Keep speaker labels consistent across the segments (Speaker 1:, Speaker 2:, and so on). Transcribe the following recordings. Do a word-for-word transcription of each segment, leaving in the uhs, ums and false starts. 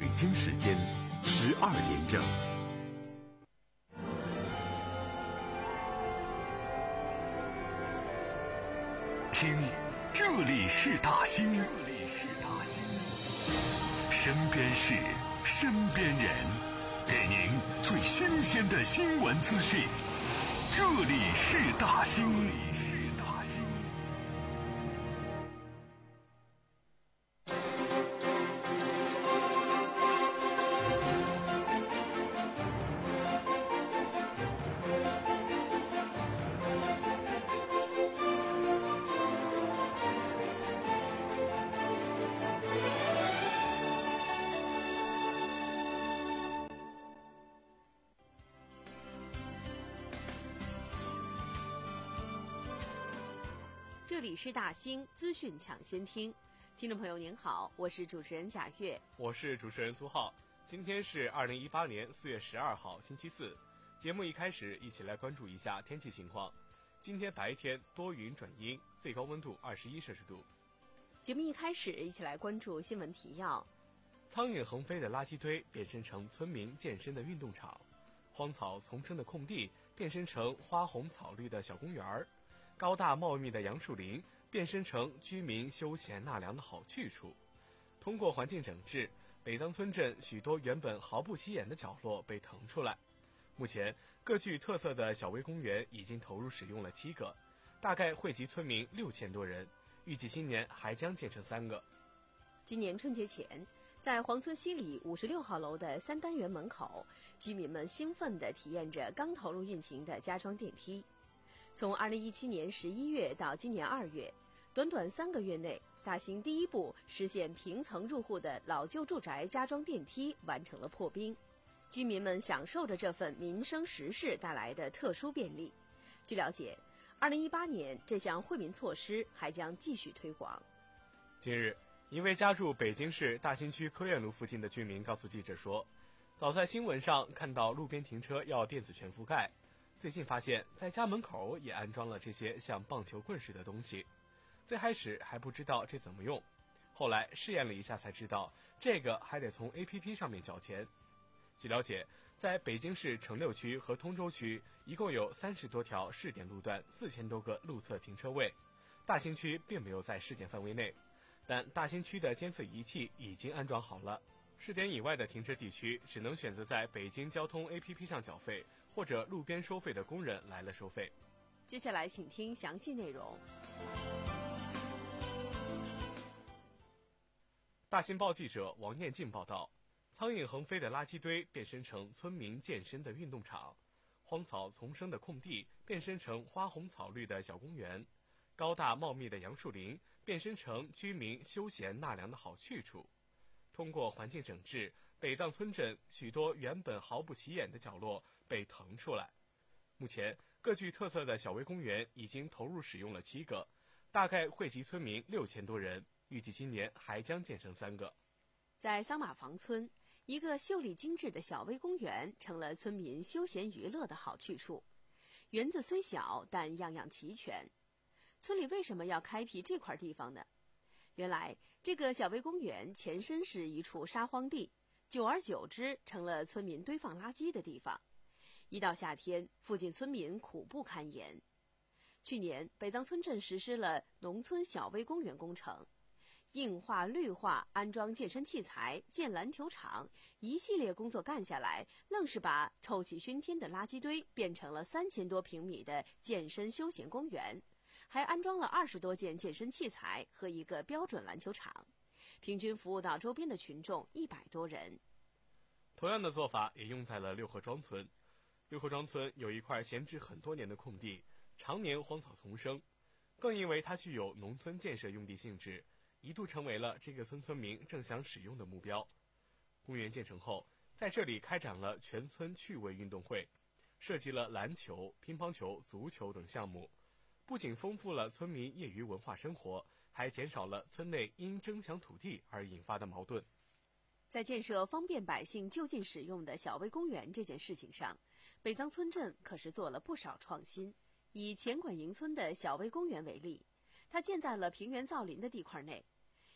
Speaker 1: 北京时间十二点整。听，这里是大兴，这里是大兴，身边事，身边人，给您最新鲜的新闻资讯。这里是大兴，这里是大兴。
Speaker 2: 这里是大兴资讯抢先听，听众朋友您好，我是主持人贾月，
Speaker 3: 我是主持人苏浩。今天是二零一八年四月十二号星期四，节目一开始一起来关注一下天气情况。今天白天多云转阴，最高温度二十一摄氏度。
Speaker 2: 节目一开始一起来关注新闻提要：
Speaker 3: 苍蝇横飞的垃圾堆变身成村民健身的运动场，荒草丛生的空地变身成花红草绿的小公园儿。高大茂密的杨树林变身成居民休闲纳凉的好去处。通过环境整治，北藏村镇许多原本毫不起眼的角落被腾出来。目前各具特色的小微公园已经投入使用了七个，大概惠及村民六千多人，预计今年还将建成三个。
Speaker 2: 今年春节前，在黄村西里五十六号楼的三单元门口，居民们兴奋地体验着刚投入运行的加装电梯。从二零一七年十一月到今年二月，短短三个月内，大兴第一部实现平层入户的老旧住宅加装电梯完成了破冰，居民们享受着这份民生实事带来的特殊便利。据了解，二零一八年这项惠民措施还将继续推广。
Speaker 3: 近日，一位家住北京市大兴区科院路附近的居民告诉记者说，早在新闻上看到路边停车要电子全覆盖，最近发现在家门口也安装了这些像棒球棍似的东西，最开始还不知道这怎么用，后来试验了一下才知道，这个还得从 A P P 上面缴钱。据了解，在北京市城六区和通州区一共有三十多条试点路段，四千多个路侧停车位，大兴区并没有在试点范围内，但大兴区的监测仪器已经安装好了。试点以外的停车地区只能选择在北京交通 A P P 上缴费，或者路边收费的工人来了收费。
Speaker 2: 接下来请听详细内容。
Speaker 3: 大新报记者王艳静报道，苍蝇横飞的垃圾堆变身成村民健身的运动场，荒草丛生的空地变身成花红草绿的小公园，高大茂密的杨树林变身成居民休闲纳凉的好去处。通过环境整治，北藏村镇许多原本毫不起眼的角落被腾出来。目前各具特色的小微公园已经投入使用了七个，大概惠及村民六千多人，预计今年还将建成三个。
Speaker 2: 在桑马房村，一个秀丽精致的小微公园成了村民休闲娱乐的好去处。园子虽小，但样样齐全。村里为什么要开辟这块地方呢？原来这个小微公园前身是一处沙荒地，久而久之成了村民堆放垃圾的地方。一到夏天，附近村民苦不堪言。去年北藏村镇实施了农村小微公园工程，硬化绿化，安装健身器材，建篮球场，一系列工作干下来，愣是把臭气熏天的垃圾堆变成了三千多平米的健身休闲公园，还安装了二十多件健身器材和一个标准篮球场，平均服务到周边的群众一百多人。
Speaker 3: 同样的做法也用在了六合庄村。六合庄村有一块闲置很多年的空地，常年荒草丛生，更因为它具有农村建设用地性质，一度成为了这个村村民正想使用的目标。公园建成后，在这里开展了全村趣味运动会，设计了篮球、乒乓球、足球等项目，不仅丰富了村民业余文化生活，还减少了村内因争抢土地而引发的矛盾。
Speaker 2: 在建设方便百姓就近使用的小微公园这件事情上，北藏村镇可是做了不少创新。以前管营村的小微公园为例，它建在了平原造林的地块内，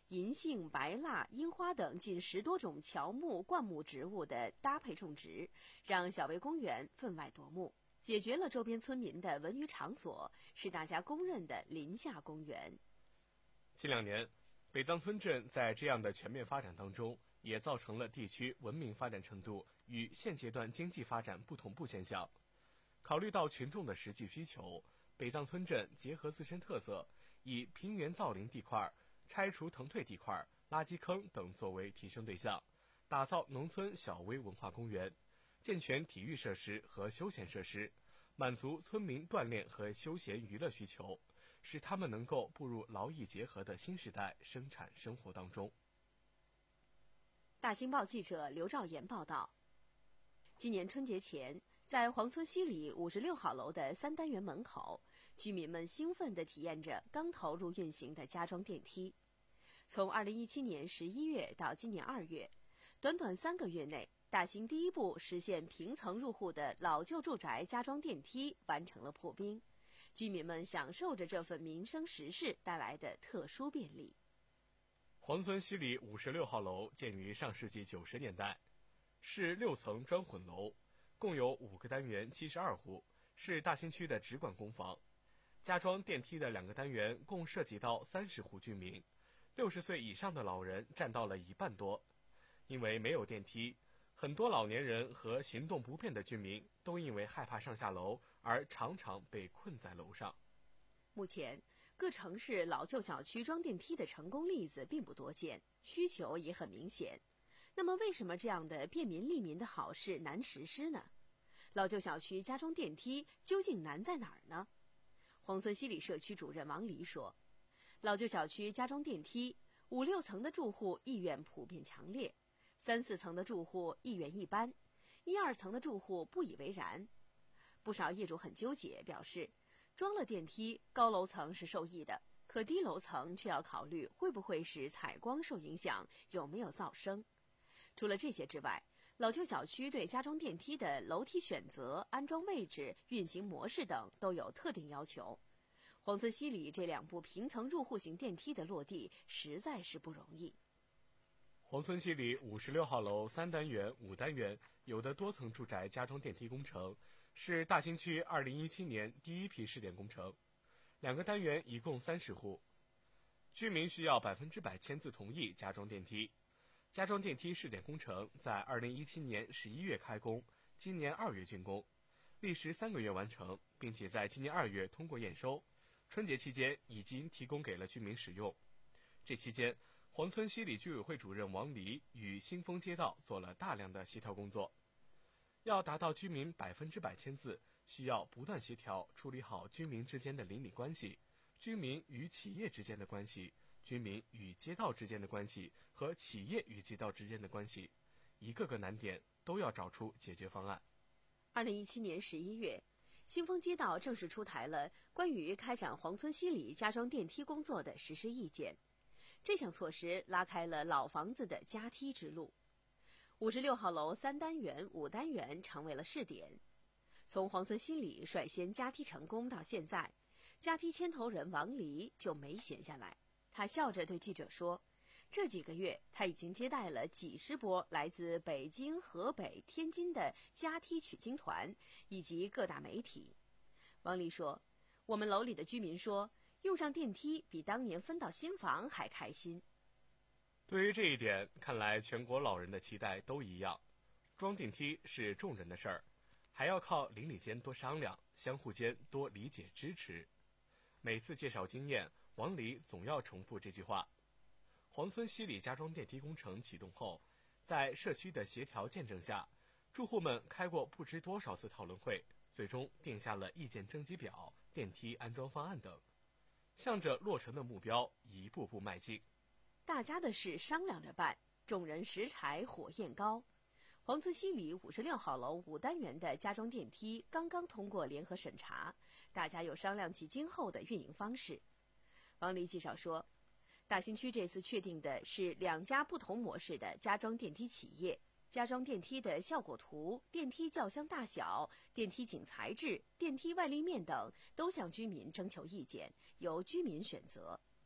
Speaker 2: 银杏、白蜡、樱花等近十多种乔木、灌木植物的搭配种植，让小薇公园分外夺目，解决了周边村民的文娱场所，是大家公认的林下公园。
Speaker 3: 近两年，北藏村镇在这样的全面发展当中，也造成了地区文明发展程度与现阶段经济发展不同步现象。考虑到群众的实际需求，北藏村镇结合自身特色，以平原造林地块、拆除腾退地块、垃圾坑等作为提升对象，打造农村小微文化公园，健全体育设施和休闲设施，满足村民锻炼和休闲娱乐需求，使他们能够步入劳逸结合的新时代生产生活当中。
Speaker 2: 大新报记者刘兆岩报道，今年春节前，在黄村西里五十六号楼的三单元门口，居民们兴奋地体验着刚投入运行的加装电梯。从二零一七年十一月到今年二月，短短三个月内，大兴第一部实现平层入户的老旧住宅加装电梯完成了破冰，居民们享受着这份民生实事带来的特殊便利。
Speaker 3: 黄村西里五十六号楼建于上世纪九十年代，是六层砖混楼，共有五个单元七十二户，是大兴区的直管公房。加装电梯的两个单元共涉及到三十户居民，六十岁以上的老人占到了一半多。因为没有电梯，很多老年人和行动不便的居民都因为害怕上下楼而常常被困在楼上。
Speaker 2: 目前，各城市老旧小区装电梯的成功例子并不多见，需求也很明显。那么为什么这样的便民利民的好事难实施呢？老旧小区加装电梯究竟难在哪儿呢？黄村西里社区主任王黎说，老旧小区加装电梯，五六层的住户意愿普遍强烈，三四层的住户意愿一般，一二层的住户不以为然。不少业主很纠结，表示装了电梯，高楼层是受益的，可低楼层却要考虑会不会使采光受影响，有没有噪声。除了这些之外，老旧小区对加装电梯的楼梯选择、安装位置、运行模式等都有特定要求。黄村西里这两部平层入户型电梯的落地实在是不容易。
Speaker 3: 黄村西里五十六号楼三单元、五单元有的多层住宅加装电梯工程，是大兴区二零一七年第一批试点工程。两个单元一共三十户，居民需要百分之百签字同意加装电梯。加装电梯试点工程在二零一七年十一月开工，今年二月竣工，历时三个月完成，并且在今年二月通过验收。春节期间已经提供给了居民使用。这期间，黄村西里居委会主任王黎与新丰街道做了大量的协调工作。要达到居民百分之百签字，需要不断协调处理好居民之间的邻里关系、居民与企业之间的关系、居民与街道之间的关系和企业与街道之间的关系，一个个难点都要找出解决方案。
Speaker 2: 二零一七年十一月，新丰街道正式出台了关于开展黄村西里加装电梯工作的实施意见。这项措施拉开了老房子的加梯之路。五十六号楼三单元、五单元成为了试点。从黄村西里率先加梯成功到现在，加梯牵头人王黎就没闲下来。他笑着对记者说，这几个月他已经接待了几十波来自北京、河北、天津的加梯取经团以及各大媒体。王黎说，我们楼里的居民说，用上电梯比当年分到新房还开心。
Speaker 3: 对于这一点，看来全国老人的期待都一样。装电梯是众人的事儿，还要靠邻里间多商量，相互间多理解支持。每次介绍经验，王黎总要重复这句话。黄村西里加装电梯工程启动后，在社区的协调见证下，住户们开过不知多少次讨论会，最终定下了意见征集表、电梯安装方案等，向着落成的目标一步步迈进。
Speaker 2: 大家的事商量着办，众人拾柴火焰高。黄村西里五十六号楼五单元的加装电梯刚刚通过联合审查，大家又商量起今后的运营方式。王黎介绍说，大兴区这次确定的是两家不同模式的加装电梯企业，加装电梯的效果图、电梯轿厢大小、电梯井材质、电梯外立面等都向居民征求意见，由居民选择。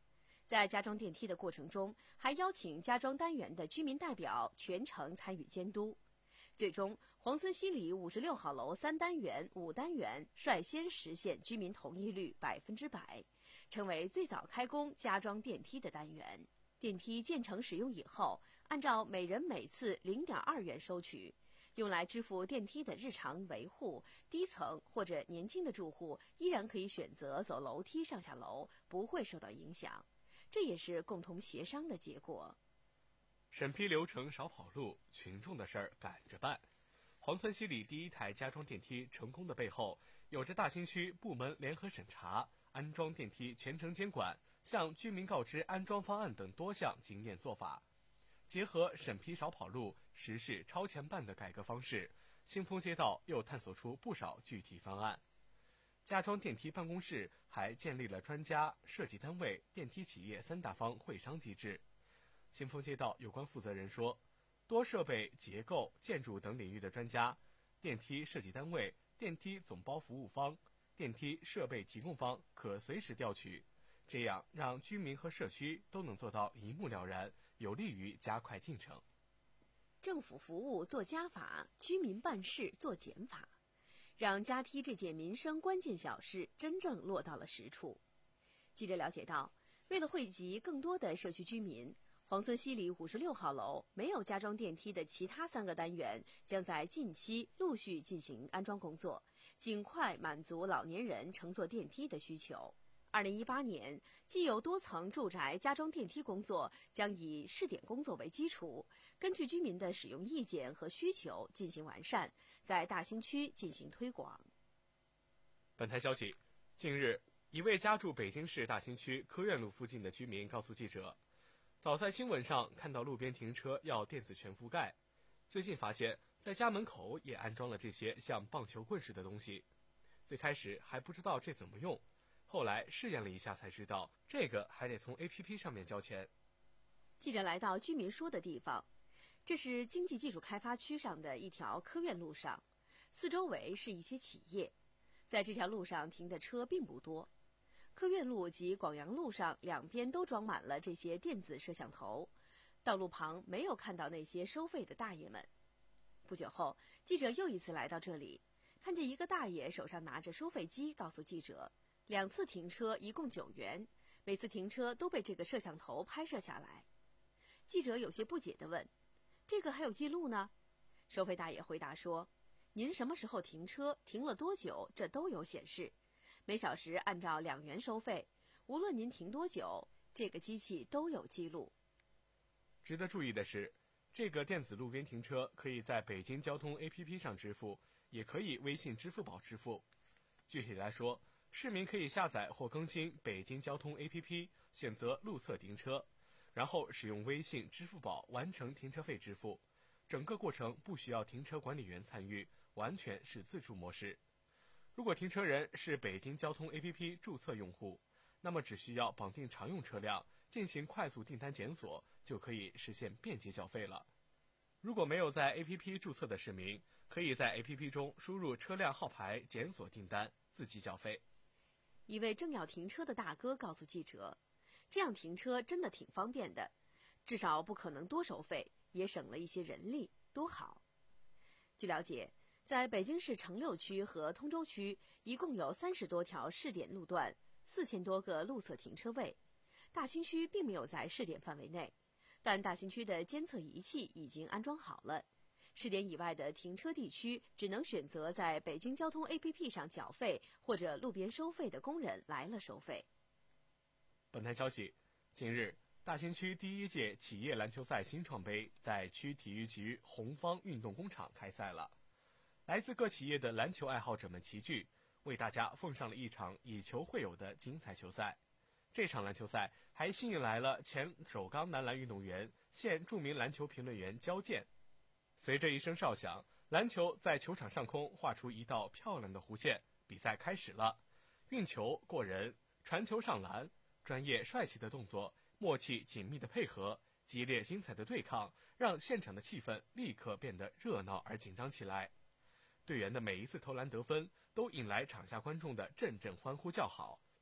Speaker 2: 在加装电梯的过程中，还邀请加装单元的居民代表全程参与监督。最终，黄村西里五十六号楼三单元、五单元率先实现居民同意率百分之百，成为最早开工加装电梯的单元。电梯建成使用以后，按照每人每次零点二元收取，用来支付电梯的日常维护。低层或者年轻的住户依然可以选择走楼梯上下楼，不会受到影响。这也是共同协商的结果。
Speaker 3: 审批流程少跑路，群众的事儿赶着办。黄村西里第一台加装电梯成功的背后，有着大兴区部门联合审查、安装电梯全程监管、向居民告知安装方案等多项经验做法。结合审批少跑路、实事超前办的改革方式，新丰街道又探索出不少具体方案。加装电梯办公室还建立了专家、设计单位、电梯企业三大方会商机制。新丰街道有关负责人说，多设备、结构、建筑等领域的专家、电梯设计单位、电梯总包服务方、电梯设备提供方可随时调取，这样让居民和社区都能做到一目了然，有利于加快进程。
Speaker 2: 政府服务做加法，居民办事做减法，让加梯这件民生关键小事真正落到了实处。记者了解到，为了惠及更多的社区居民，黄村西里五十六号楼没有加装电梯的其他三个单元将在近期陆续进行安装工作，尽快满足老年人乘坐电梯的需求。二零一八年，既有多层住宅加装电梯工作将以试点工作为基础，根据居民的使用意见和需求进行完善，在大兴区进行推广。
Speaker 3: 本台消息，近日，一位家住北京市大兴区科院路附近的居民告诉记者，早在新闻上看到路边停车要电子全覆盖，最近发现在家门口也安装了这些像棒球棍似的东西。最开始还不知道这怎么用，后来试验了一下才知道，这个还得从 A P P 上面交钱。
Speaker 2: 记者来到居民说的地方，这是经济技术开发区上的一条科院路上，四周围是一些企业，在这条路上停的车并不多。科院路及广阳路上两边都装满了这些电子摄像头，道路旁没有看到那些收费的大爷们。不久后，记者又一次来到这里，看见一个大爷手上拿着收费机，告诉记者，两次停车一共九元，每次停车都被这个摄像头拍摄下来。记者有些不解地问，这个还有记录呢？收费大爷回答说，您什么时候停车，停了多久，这都有显示，每小时按照两元收费，无论您停多久，这个机器都有记录。
Speaker 3: 值得注意的是，这个电子路边停车可以在北京交通 A P P 上支付，也可以微信、支付宝支付。具体来说，市民可以下载或更新北京交通 A P P， 选择路侧停车，然后使用微信、支付宝完成停车费支付。整个过程不需要停车管理员参与，完全是自助模式。如果停车人是北京交通 A P P 注册用户，那么只需要绑定常用车辆，进行快速订单检索，就可以实现便捷缴费了。如果没有在 A P P 注册的市民，可以在 A P P 中输入车辆号牌检索订单，自己缴费。
Speaker 2: 一位正要停车的大哥告诉记者，这样停车真的挺方便的，至少不可能多收费，也省了一些人力，多好。据了解，在北京市城六区和通州区，一共有三十多条试点路段，四千多个路侧停车位。大兴区并没有在试点范围内，但大兴区的监测仪器已经安装好了。试点以外的停车地区只能选择在北京交通 A P P 上缴费，或者路边收费的工人来了收费。
Speaker 3: 本台消息，近日，大兴区第一届企业篮球赛新创杯在区体育局红方运动工厂开赛了。来自各企业的篮球爱好者们齐聚，为大家奉上了一场以球会友的精彩球赛。这场篮球赛还吸引来了前首钢男篮运动员、现著名篮球评论员焦健。随着一声哨响，篮球在球场上空画出一道漂亮的弧线，比赛开始了。运球、过人、传球上篮，专业帅气的动作，默契紧密的配合，激烈精彩的对抗，让现场的气氛立刻变得热闹而紧张起来。队员的每一次投篮得分，都引来场下观众的阵阵欢呼叫好。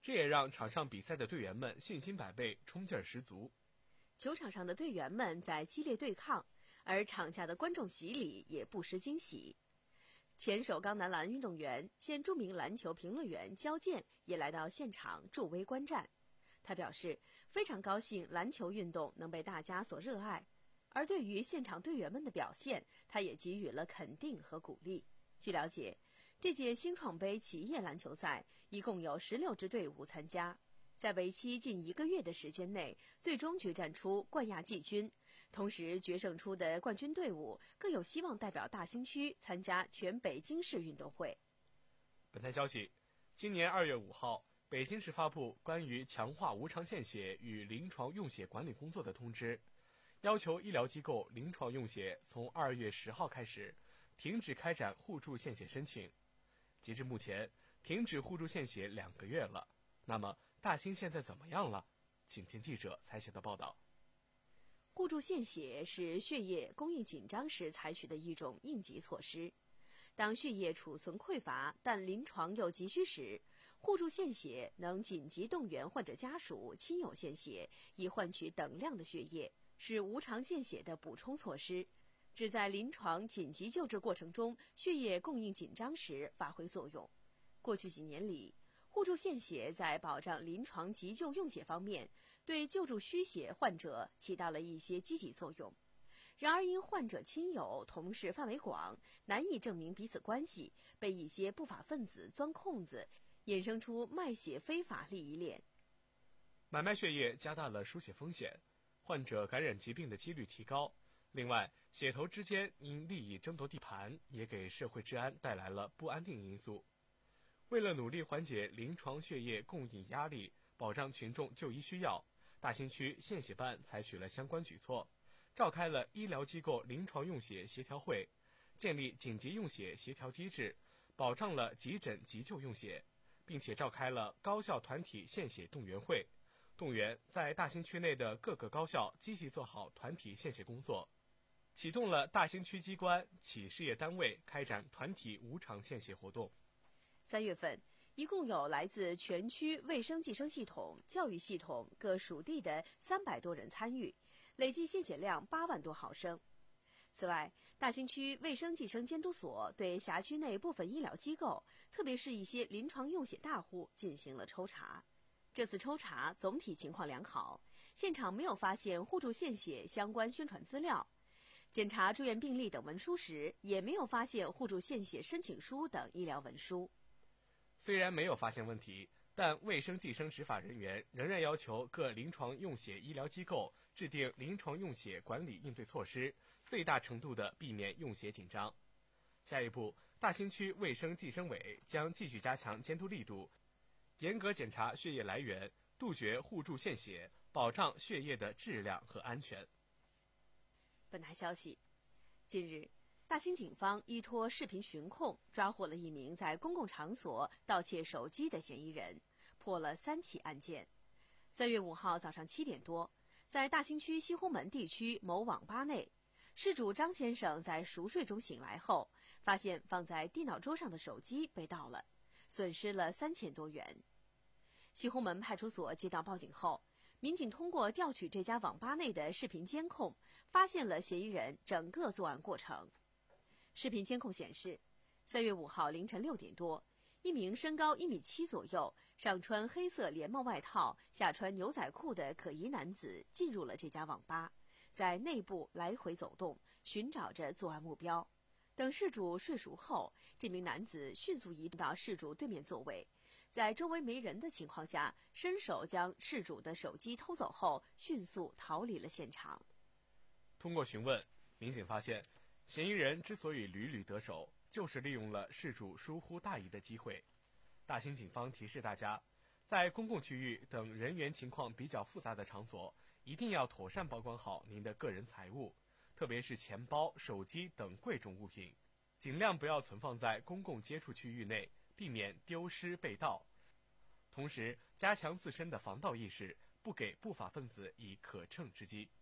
Speaker 3: 这也让场上比赛的队员们信心百倍，冲劲儿十足。
Speaker 2: 球场上的队员们在激烈对抗，而场下的观众席里也不失惊喜。前首钢男篮运动员、现著名篮球评论员焦健也来到现场助威观战。他表示非常高兴篮球运动能被大家所热爱，而对于现场队员们的表现，他也给予了肯定和鼓励。据了解，这届新创杯企业篮球赛一共有十六支队伍参加，在为期近一个月的时间内，最终决战出冠亚季军，同时决胜出的冠军队伍更有希望代表大兴区参加全北京市运动会。
Speaker 3: 本台消息，今年二月五号，北京市发布关于强化无偿献血与临床用血管理工作的通知，要求医疗机构临床用血从二月十号开始停止开展互助献血申请。截至目前，停止互助献血两个月了。那么大兴现在怎么样了？请听记者采写的报道。
Speaker 2: 互助献血是血液供应紧张时采取的一种应急措施。当血液储存匮乏，但临床又急需时，互助献血能紧急动员患者家属、亲友献血，以换取等量的血液，是无偿献血的补充措施，旨在临床紧急救治过程中血液供应紧张时发挥作用。过去几年里，互助献血在保障临床急救用血方面，对救助需血患者起到了一些积极作用。然而因患者亲友同事范围广，难以证明彼此关系，被一些不法分子钻空子，衍生出卖血非法利益链。
Speaker 3: 买卖血液加大了输血风险，患者感染疾病的几率提高。另外，血头之间因利益争夺地盘，也给社会治安带来了不安定因素。为了努力缓解临床血液供应压力，保障群众就医需要，大兴区献血办采取了相关举措，召开了医疗机构临床用血协调会，建立紧急用血协调机制，保障了急诊急救用血，并且召开了高校团体献血动员会，动员在大兴区内的各个高校积极做好团体献血工作，启动了大兴区机关、企事业单位开展团体无偿献血活动。
Speaker 2: 三月份，一共有来自全区卫生计生系统、教育系统各属地的三百多人参与，累计献血量八万多毫升。此外，大兴区卫生计生监督所对辖区内部分医疗机构，特别是一些临床用血大户进行了抽查。这次抽查总体情况良好，现场没有发现互助献血相关宣传资料。检查住院病历等文书时，也没有发现互助献血申请书等医疗文书。
Speaker 3: 虽然没有发现问题，但卫生计生执法人员仍然要求各临床用血医疗机构制定临床用血管理应对措施，最大程度地避免用血紧张。下一步，大兴区卫生计生委将继续加强监督力度，严格检查血液来源，杜绝互助献血，保障血液的质量和安全。
Speaker 2: 本台消息，近日，大兴警方依托视频巡控，抓获了一名在公共场所盗窃手机的嫌疑人，破了三起案件。三月五号早上七点多，在大兴区西湖门地区某网吧内，事主张先生在熟睡中醒来后，发现放在电脑桌上的手机被盗了，损失了三千多元。西湖门派出所接到报警后，民警通过调取这家网吧内的视频监控，发现了嫌疑人整个作案过程。视频监控显示，三月五号凌晨六点多，一名身高一米七左右、上穿黑色连帽外套、下穿牛仔裤的可疑男子进入了这家网吧，在内部来回走动，寻找着作案目标。等事主睡熟后，这名男子迅速移动到事主对面座位，在周围没人的情况下，伸手将事主的手机偷走后，迅速逃离了现场。
Speaker 3: 通过询问，民警发现，嫌疑人之所以屡屡得手，就是利用了事主疏忽大意的机会。大兴警方提示大家，在公共区域等人员情况比较复杂的场所，一定要妥善保管好您的个人财物，特别是钱包、手机等贵重物品，尽量不要存放在公共接触区域内，避免丢失被盗。同时，加强自身的防盗意识，不给不法分子以可乘之机。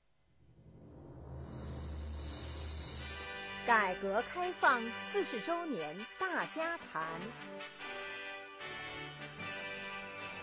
Speaker 4: 改革开放四十周年大家谈。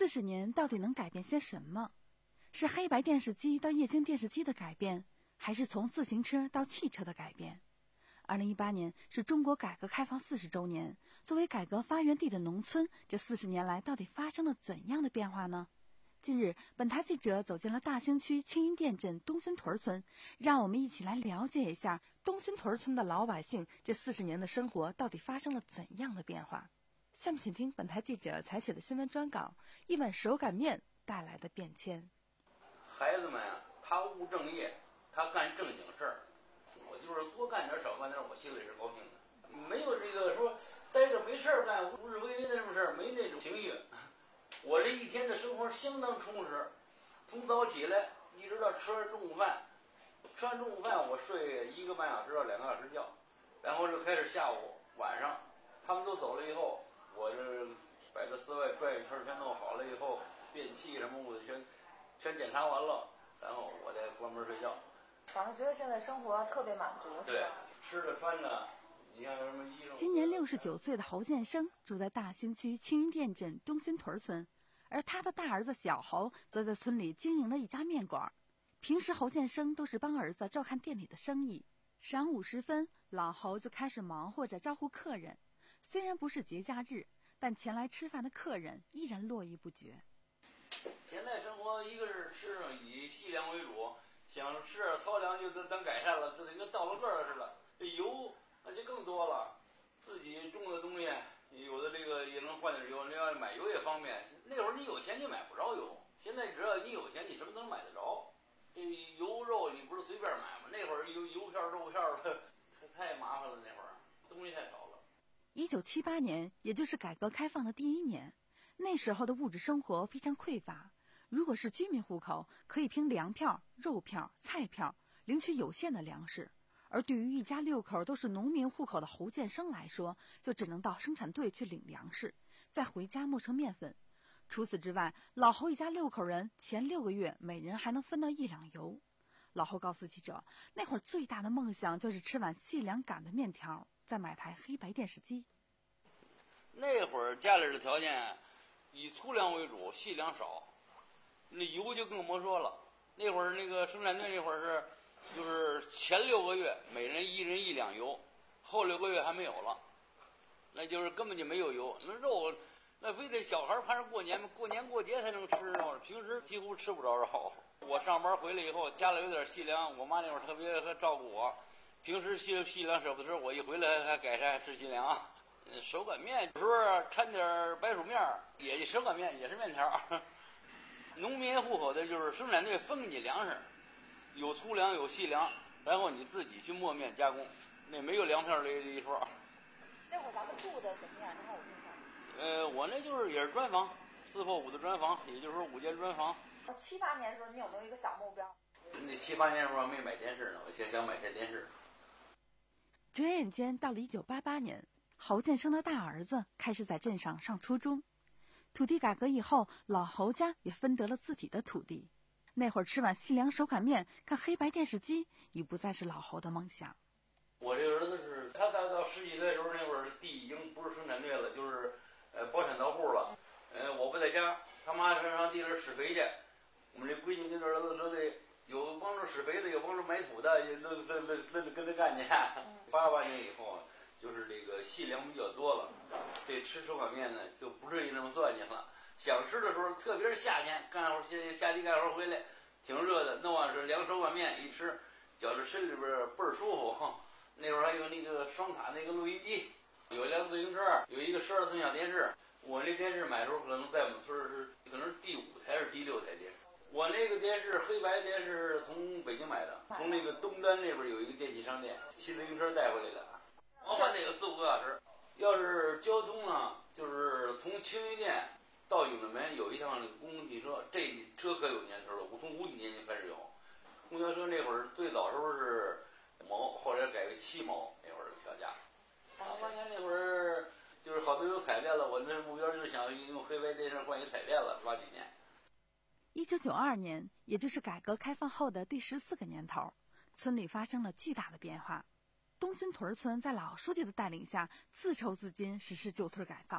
Speaker 5: 四十年到底能改变些什么？是黑白电视机到液晶电视机的改变，还是从自行车到汽车的改变？二零一八年是中国改革开放四十周年，作为改革发源地的农村，这四十年来到底发生了怎样的变化呢？近日，本台记者走进了大兴区青云店镇东新屯村，让我们一起来了解一下东新屯村的老百姓这四十年的生活到底发生了怎样的变化。下面请听本台记者采写的新闻专稿：一碗手擀面带来的变迁。
Speaker 6: 孩子们啊，他务正业，他干正经事儿。我就是多干点少干点，我心里是高兴的。没有这个说待着没事儿干、无日为为的什么事儿，没那种情绪。我这一天的生活相当充实，从早起来一直到吃完中午饭，吃完中午饭我睡一个半小时到两个小时觉，然后就开始下午晚上，他们都走了以后，我这把这室外转一圈全弄好了以后，电器什么我全全检查完了，然后我再关门睡觉。
Speaker 7: 反正觉得现在生活特别满足，
Speaker 6: 对，吃的穿的。
Speaker 5: 今年六十九岁的侯建生住在大兴区青云店镇东新屯村，而他的大儿子小侯则在村里经营了一家面馆。平时侯建生都是帮儿子照看店里的生意，晌午时分，老侯就开始忙活着招呼客人。虽然不是节假日，但前来吃饭的客人依然络绎不绝。
Speaker 6: 现在生活一个是吃以细粮为主，想吃点糙粮就等改善了，这跟倒了个儿似的。这油那就更多了，自己种的东西，有的这个也能换点油，另外买油也方便。那会儿你有钱你买不着油，现在只要你有钱，你什么都能买得着。这油肉你不是随便买吗？那会儿油油票肉票的太太麻烦了，那会儿东西太少了。
Speaker 5: 一九七八年，也就是改革开放的第一年，那时候的物质生活非常匮乏。如果是居民户口，可以凭粮票、肉票、菜票领取有限的粮食。而对于一家六口都是农民户口的侯建生来说，就只能到生产队去领粮食，再回家磨成面粉。除此之外，老侯一家六口人前六个月每人还能分到一两油。老侯告诉记者，那会儿最大的梦想就是吃碗细粮擀的面条，再买台黑白电视机。
Speaker 6: 那会儿家里的条件以粗粮为主，细粮少，那油就更甭说了。那会儿那个生产队那会儿是就是前六个月每人一人一两油，后六个月还没有了，那就是根本就没有油。那肉那非得小孩盼着过年过年过节才能吃肉，平时几乎吃不着肉。我上班回来以后家里有点细粮，我妈那会儿特别还照顾我，平时细细粮舍不得吃，我一回来还改善吃细粮。手擀面有时候掺点白薯面也手擀面也是面条。农民户口的就是生产队分给你粮食，有粗粮有细粮，然后你自己去磨面加工，那没有粮票这一说。
Speaker 7: 那会儿咱们住的什么样？你看我印象。
Speaker 6: 呃，我那就是也是砖房，四破五的砖房，也就是说五间砖房。
Speaker 7: 七八年的时候，你有没有一个小目标？
Speaker 6: 那七八年的时候还没买电视呢，我现在想买台电视。
Speaker 5: 转眼间到了一九八八年，侯建生的大儿子开始在镇上上初中。土地改革以后，老侯家也分得了自己的土地。那会儿吃碗细粮手擀面，看黑白电视机，已不再是老侯的梦想。
Speaker 6: 我这个儿子是他到到十几岁的时候，那会儿地已经不是生产队了，就是呃包产到户了。呃，我不在家，他妈上地里施肥去。我们这闺女跟这儿子都得有帮着施肥的，有帮着埋土的，也都都都都跟着干去。八八年以后，就是这个细粮比较多了，这吃手擀面呢就不至于那么算计了。想吃的时候，特别是夏天干活，下地干活回来挺热的，弄完是凉手擀面一吃，觉着身里边倍儿舒服。那会儿还有那个双卡那个录音机，有一辆自行车，有一个十二寸小电视。我那电视买的时候可能在我们村是可能是第五台还是第六台电视。我那个电视黑白电视从北京买的，从那个东单那边有一个电器商店，骑自行车带回来的，我换那个四五个小时。要是交通呢，就是从青云店到永定门有一趟公共汽车，这车可有年头了，我从五几年就开始有。公交车那会儿最早时候是毛，后来改为七毛，那会儿的票价。八八年那会儿就是好多有彩电了，我那目标就是想用黑白电视换一彩电了，八几年。
Speaker 5: 一九九二年，也就是改革开放后的第十四个年头，村里发生了巨大的变化。东新屯村在老书记的带领下，自筹资金实施旧村改造。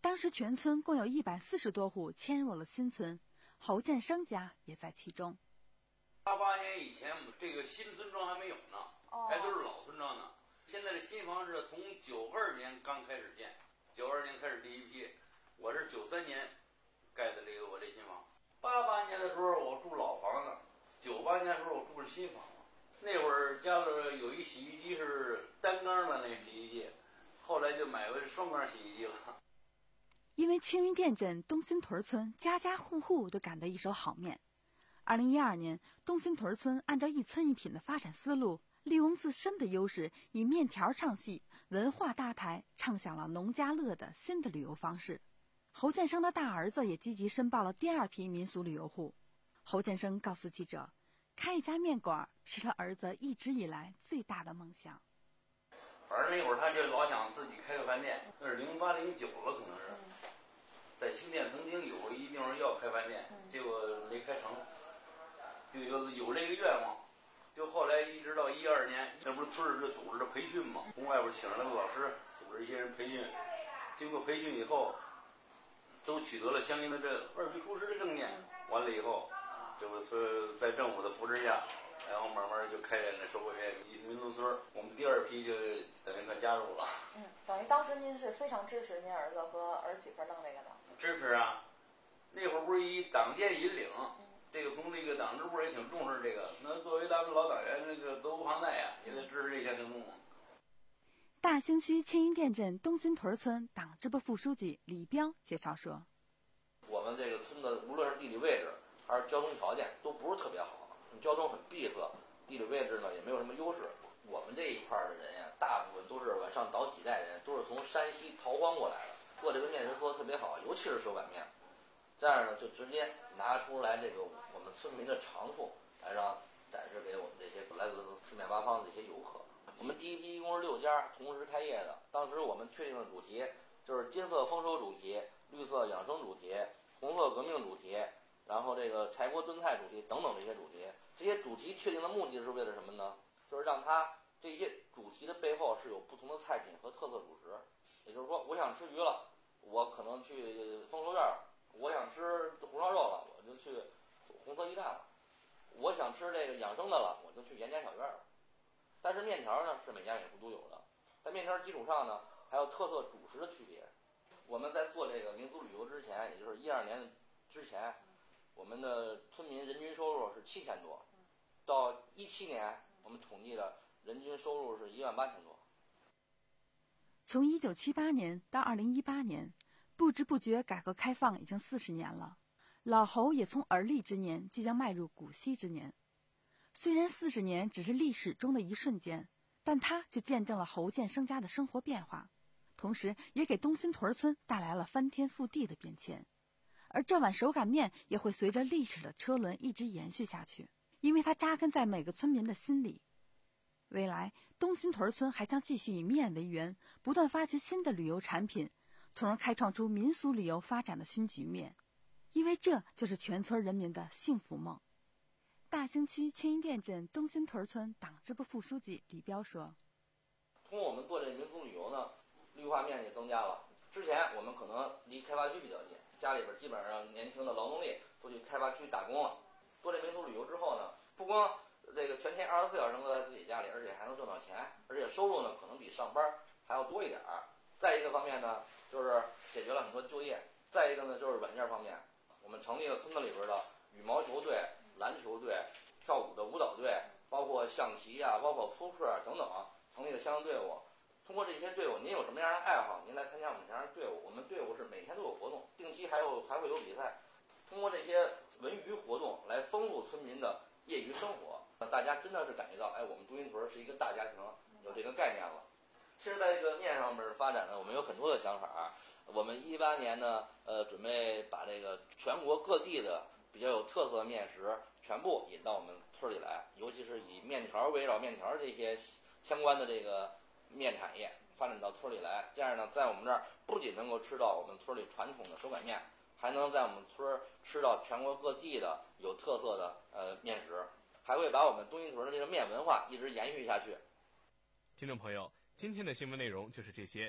Speaker 5: 当时全村共有一百四十多户迁入了新村，侯建生家也在其中。
Speaker 6: 八八年以前，这个新村庄还没有呢，
Speaker 7: 哦
Speaker 6: 还都是老村庄呢。现在的新房是从九二年刚开始建，九二年开始第一批，我是九三年盖的这个我这新房。八八年的时候我住老房子，九八年的时候我住的新房子。那会儿家里有一洗衣机是单缸的那洗衣机，后来就买回双缸洗衣机了。
Speaker 5: 因为青云店镇东新屯村家家户户都赶得一手好面，二零一二年，东新屯村按照一村一品的发展思路，利用自身的优势，以面条唱戏、文化搭台，唱响了农家乐的新的旅游方式。侯建生的大儿子也积极申报了第二批民俗旅游户。侯建生告诉记者，开一家面馆是他儿子一直以来最大的梦想。
Speaker 6: 反正那会儿他就老想自己开个饭店，那是零八零九了，可能是。在新店曾经有过一定是要开饭店，结果没开成，就有有这个愿望。就后来一直到一二年，那不是村儿就组织的培训嘛，从外边请来了个老师，组织一些人培训。经过培训以后，都取得了相应的这二级厨师的证件。完了以后，这不村在政府的扶持下，然后慢慢就开展了收购面民族村。我们第二批就等于算加入了。
Speaker 7: 嗯，等于当时您是非常支持您儿子和儿媳妇弄这个的。
Speaker 6: 支持啊，那会儿不是以党建引领，这个从这个党支部也挺重视这个。那作为咱们老党员，那个责无旁贷呀，也得支持这项行动。
Speaker 5: 大兴区青云店镇东新屯村党支部副书记李彪介绍说：“
Speaker 8: 我们这个村的无论是地理位置还是交通条件都不是特别好，交通很闭塞，地理位置呢也没有什么优势。我们这一块的人呀，大部分都是往上倒几代人，都是从山西逃荒过来的。做这个面食做得特别好，尤其是手擀面，这样呢就直接拿出来这个我们村民的长处来让展示给我们这些来自四面八方的这些游客。我们第一批一共是六家同时开业的，当时我们确定的主题就是金色丰收主题、绿色养生主题、红色革命主题，然后这个柴锅炖菜主题等等这些主题。这些主题确定的目的是为了什么呢？就是让它这些主题的背后是有不同的菜品和特色主食。也就是说，我想吃鱼了，我可能去丰收院了；我想吃红烧肉了，我就去红色驿站了；我想吃这个养生的了，我就去严家小院了。但是面条呢是每家每户都有的，在面条基础上呢，还有特色主食的区别。我们在做这个民俗旅游之前，也就是一二年之前，我们的村民人均收入是七千多，到一七年我们统计的人均收入是一万八千多。
Speaker 5: 从一九七八年到二零一八年，不知不觉改革开放已经四十年了。老侯也从而立之年即将迈入古稀之年。虽然四十年只是历史中的一瞬间，但他却见证了侯建生家的生活变化，同时也给东新屯村带来了翻天覆地的变迁。而这碗手擀面也会随着历史的车轮一直延续下去，因为它扎根在每个村民的心里。未来，东新屯村还将继续以面为源，不断发掘新的旅游产品，从而开创出民俗旅游发展的新局面。因为这就是全村人民的幸福梦。大兴区青云店镇东新屯村党支部副书记李彪说：“
Speaker 8: 通过我们做这个民俗旅游呢，绿化面积增加了。之前我们可能离开发区比较近，家里边基本上年轻的劳动力都去开发区打工了。做这民俗旅游之后呢，不光这个全天二十四小时都在自己家里，而且还能挣到钱，而且收入呢可能比上班还要多一点儿。再一个方面呢，就是解决了很多就业。再一个呢，就是软件方面，我们成立了村子里边的羽毛球队、篮球队、跳舞的舞蹈队，包括象棋啊，包括扑克等等，成立了相应队伍。通过这些队伍，您有什么样的爱好，您来参加我们这样的队伍。我们队伍是每天都有活动，定期还有还会有比赛。通过这些文娱活动来丰富村民的业余生活，大家真的是感觉到，哎，我们东新屯是一个大家庭，有这个概念了。其实，在这个面上面发展呢，我们有很多的想法。我们一八年呢，呃，准备把这个全国各地的比较有特色的面食全部引到我们村里来，尤其是以面条围绕面条这些相关的这个面产业发展到村里来。这样呢，在我们这儿不仅能够吃到我们村里传统的手擀面，还能在我们村吃到全国各地的有特色的呃面食，还会把我们东新屯的这个面文化一直延续下去。
Speaker 3: 听众朋友，今天的新闻内容就是这些。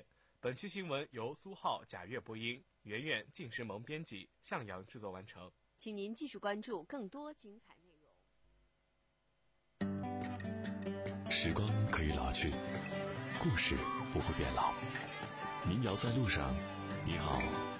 Speaker 3: 本期新闻由苏浩、贾月播音，圆圆、晋时萌编辑，向阳制作完成。
Speaker 2: 请您继续关注更多精彩内
Speaker 1: 容。时光可以老去，故事不会变老。民谣在路上，你好。